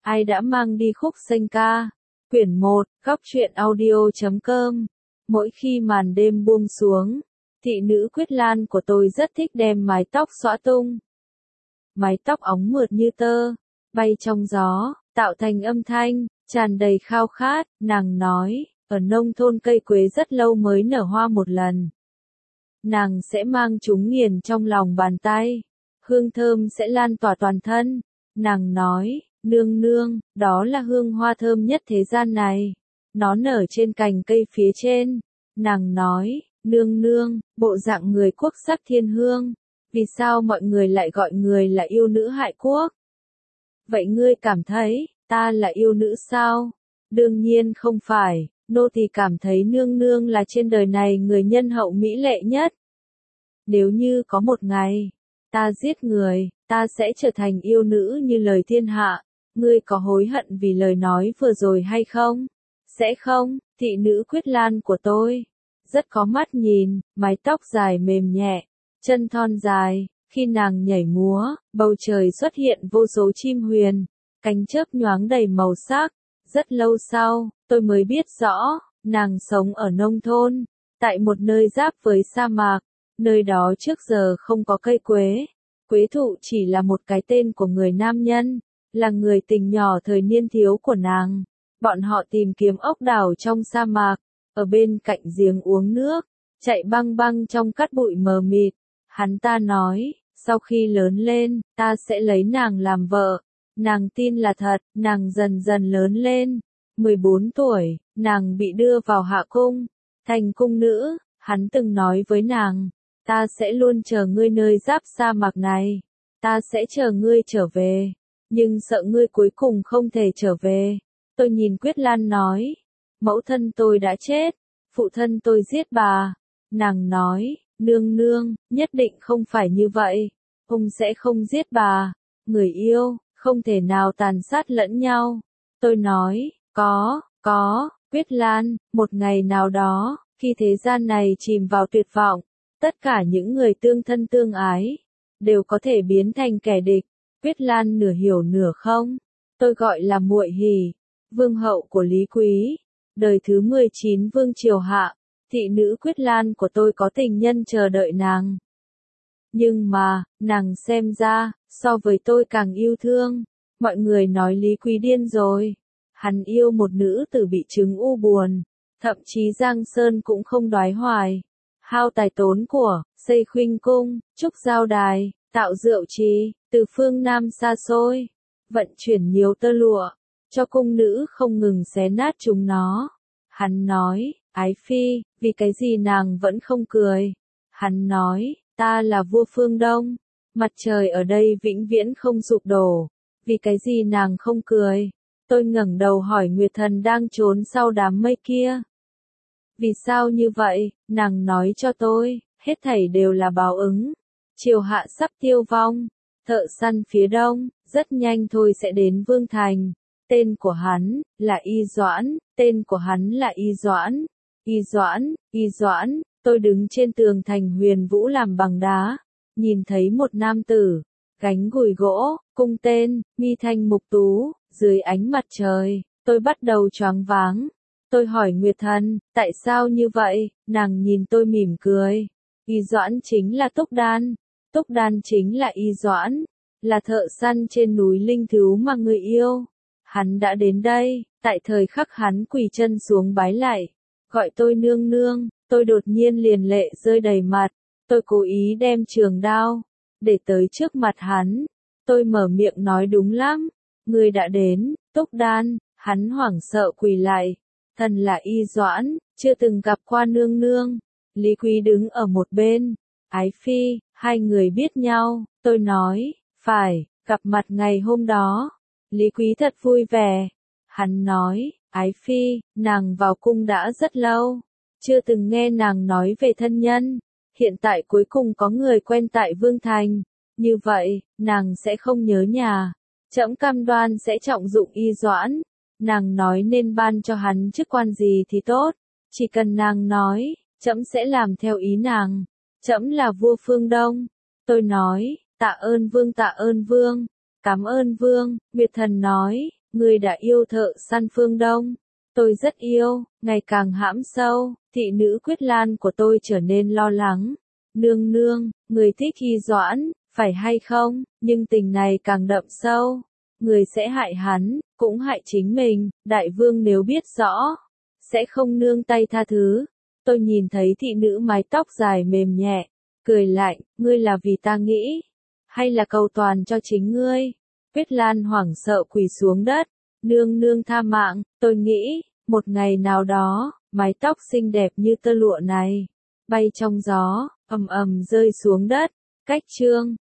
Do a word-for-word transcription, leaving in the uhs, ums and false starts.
Ai đã mang đi khúc xanh ca. Quyển một, góc truyện audio chấm com. Mỗi khi màn đêm buông xuống, thị nữ Quyết Lan của tôi rất thích đem mái tóc xõa tung. Mái tóc óng mượt như tơ, bay trong gió, tạo thành âm thanh, tràn đầy khao khát. Nàng nói, ở nông thôn cây quế rất lâu mới nở hoa một lần. Nàng sẽ mang chúng nghiền trong lòng bàn tay, hương thơm sẽ lan tỏa toàn thân. Nàng nói, nương nương, đó là hương hoa thơm nhất thế gian này. Nó nở trên cành cây phía trên. Nàng nói, nương nương, bộ dạng người quốc sắc thiên hương. Vì sao mọi người lại gọi người là yêu nữ hại quốc? Vậy ngươi cảm thấy, ta là yêu nữ sao? Đương nhiên không phải, nô tỳ cảm thấy nương nương là trên đời này người nhân hậu mỹ lệ nhất. Nếu như có một ngày, ta giết người, ta sẽ trở thành yêu nữ như lời thiên hạ. Ngươi có hối hận vì lời nói vừa rồi hay không? Sẽ không, thị nữ Quyết Lan của tôi. Rất có mắt nhìn, mái tóc dài mềm nhẹ, chân thon dài. Khi nàng nhảy múa, bầu trời xuất hiện vô số chim huyền, cánh chớp nhoáng đầy màu sắc. Rất lâu sau, tôi mới biết rõ, nàng sống ở nông thôn, tại một nơi giáp với sa mạc. Nơi đó trước giờ không có cây quế. Quế thụ chỉ là một cái tên của người nam nhân, là người tình nhỏ thời niên thiếu của nàng. Bọn họ tìm kiếm ốc đảo trong sa mạc, ở bên cạnh giếng uống nước, chạy băng băng trong cát bụi mờ mịt. Hắn ta nói, sau khi lớn lên, ta sẽ lấy nàng làm vợ. Nàng tin là thật, nàng dần dần lớn lên. mười bốn tuổi, nàng bị đưa vào hạ cung, thành cung nữ. Hắn từng nói với nàng, ta sẽ luôn chờ ngươi nơi giáp sa mạc này. Ta sẽ chờ ngươi trở về. Nhưng sợ ngươi cuối cùng không thể trở về. Tôi nhìn Quyết Lan nói, mẫu thân tôi đã chết, phụ thân tôi giết bà. Nàng nói, nương nương, nhất định không phải như vậy. Ông sẽ không giết bà. Người yêu, không thể nào tàn sát lẫn nhau. Tôi nói, có, có, Quyết Lan, một ngày nào đó, khi thế gian này chìm vào tuyệt vọng, tất cả những người tương thân tương ái, đều có thể biến thành kẻ địch. Quyết Lan nửa hiểu nửa không. Tôi gọi là muội hỉ, vương hậu của Lý Quý, đời thứ mười chín vương triều hạ. Thị nữ Quyết Lan của tôi có tình nhân chờ đợi nàng. Nhưng mà, nàng xem ra, so với tôi càng yêu thương. Mọi người nói Lý Quý điên rồi. Hắn yêu một nữ tử bị chứng u buồn. Thậm chí Giang Sơn cũng không đoái hoài. Hao tài tốn của, xây khuynh cung, trúc giao đài, tạo rượu trì, từ phương Nam xa xôi, vận chuyển nhiều tơ lụa, cho cung nữ không ngừng xé nát chúng nó. Hắn nói, ái phi, vì cái gì nàng vẫn không cười? Hắn nói, ta là vua phương Đông, mặt trời ở đây vĩnh viễn không sụp đổ, vì cái gì nàng không cười? Tôi ngẩng đầu hỏi Nguyệt Thần đang trốn sau đám mây kia. Vì sao như vậy? Nàng nói cho tôi, hết thảy đều là báo ứng. Triều hạ sắp tiêu vong, thợ săn phía đông, rất nhanh thôi sẽ đến Vương Thành. Tên của hắn, là Y Doãn, tên của hắn là Y Doãn. Y Doãn, Y Doãn, tôi đứng trên tường thành Huyền Vũ làm bằng đá, nhìn thấy một nam tử, gánh gùi gỗ, cung tên, mi thanh mục tú, dưới ánh mặt trời, tôi bắt đầu choáng váng. Tôi hỏi Nguyệt Thần, tại sao như vậy? Nàng nhìn tôi mỉm cười. Y Doãn chính là Túc Đan. Túc Đan chính là Y Doãn, là thợ săn trên núi linh thú mà người yêu. Hắn đã đến đây, tại thời khắc hắn quỳ chân xuống bái lạy, gọi tôi nương nương, tôi đột nhiên liền lệ rơi đầy mặt. Tôi cố ý đem trường đao, để tới trước mặt hắn. Tôi mở miệng nói đúng lắm, người đã đến, Túc Đan. Hắn hoảng sợ quỳ lại. Thần là Y Doãn, chưa từng gặp qua nương nương. Lý Quý đứng ở một bên. Ái phi, hai người biết nhau. Tôi nói, phải, gặp mặt ngày hôm đó. Lý Quý thật vui vẻ. Hắn nói, ái phi, nàng vào cung đã rất lâu, chưa từng nghe nàng nói về thân nhân. Hiện tại cuối cùng có người quen tại Vương Thành. Như vậy, nàng sẽ không nhớ nhà. Trẫm cam đoan sẽ trọng dụng Y Doãn. Nàng nói nên ban cho hắn chức quan gì thì tốt. Chỉ cần nàng nói, trẫm sẽ làm theo ý nàng. Trẫm là vua phương Đông. Tôi nói, tạ ơn vương tạ ơn vương. Cảm ơn vương. Nguyệt Thần nói, Ngươi đã yêu thợ săn phương Đông. Tôi rất yêu, ngày càng hãm sâu, thị nữ Quyết Lan của tôi trở nên lo lắng. Nương nương, người thích Hy Doãn, phải hay không, nhưng tình này càng đậm sâu. Người sẽ hại hắn, cũng hại chính mình, đại vương nếu biết rõ, sẽ không nương tay tha thứ. Tôi nhìn thấy thị nữ mái tóc dài mềm nhẹ, cười lạnh, ngươi là vì ta nghĩ, hay là cầu toàn cho chính ngươi? Quyết Lan hoảng sợ quỳ xuống đất, nương nương tha mạng, tôi nghĩ, một ngày nào đó, mái tóc xinh đẹp như tơ lụa này, bay trong gió, ầm ầm rơi xuống đất. Cách chương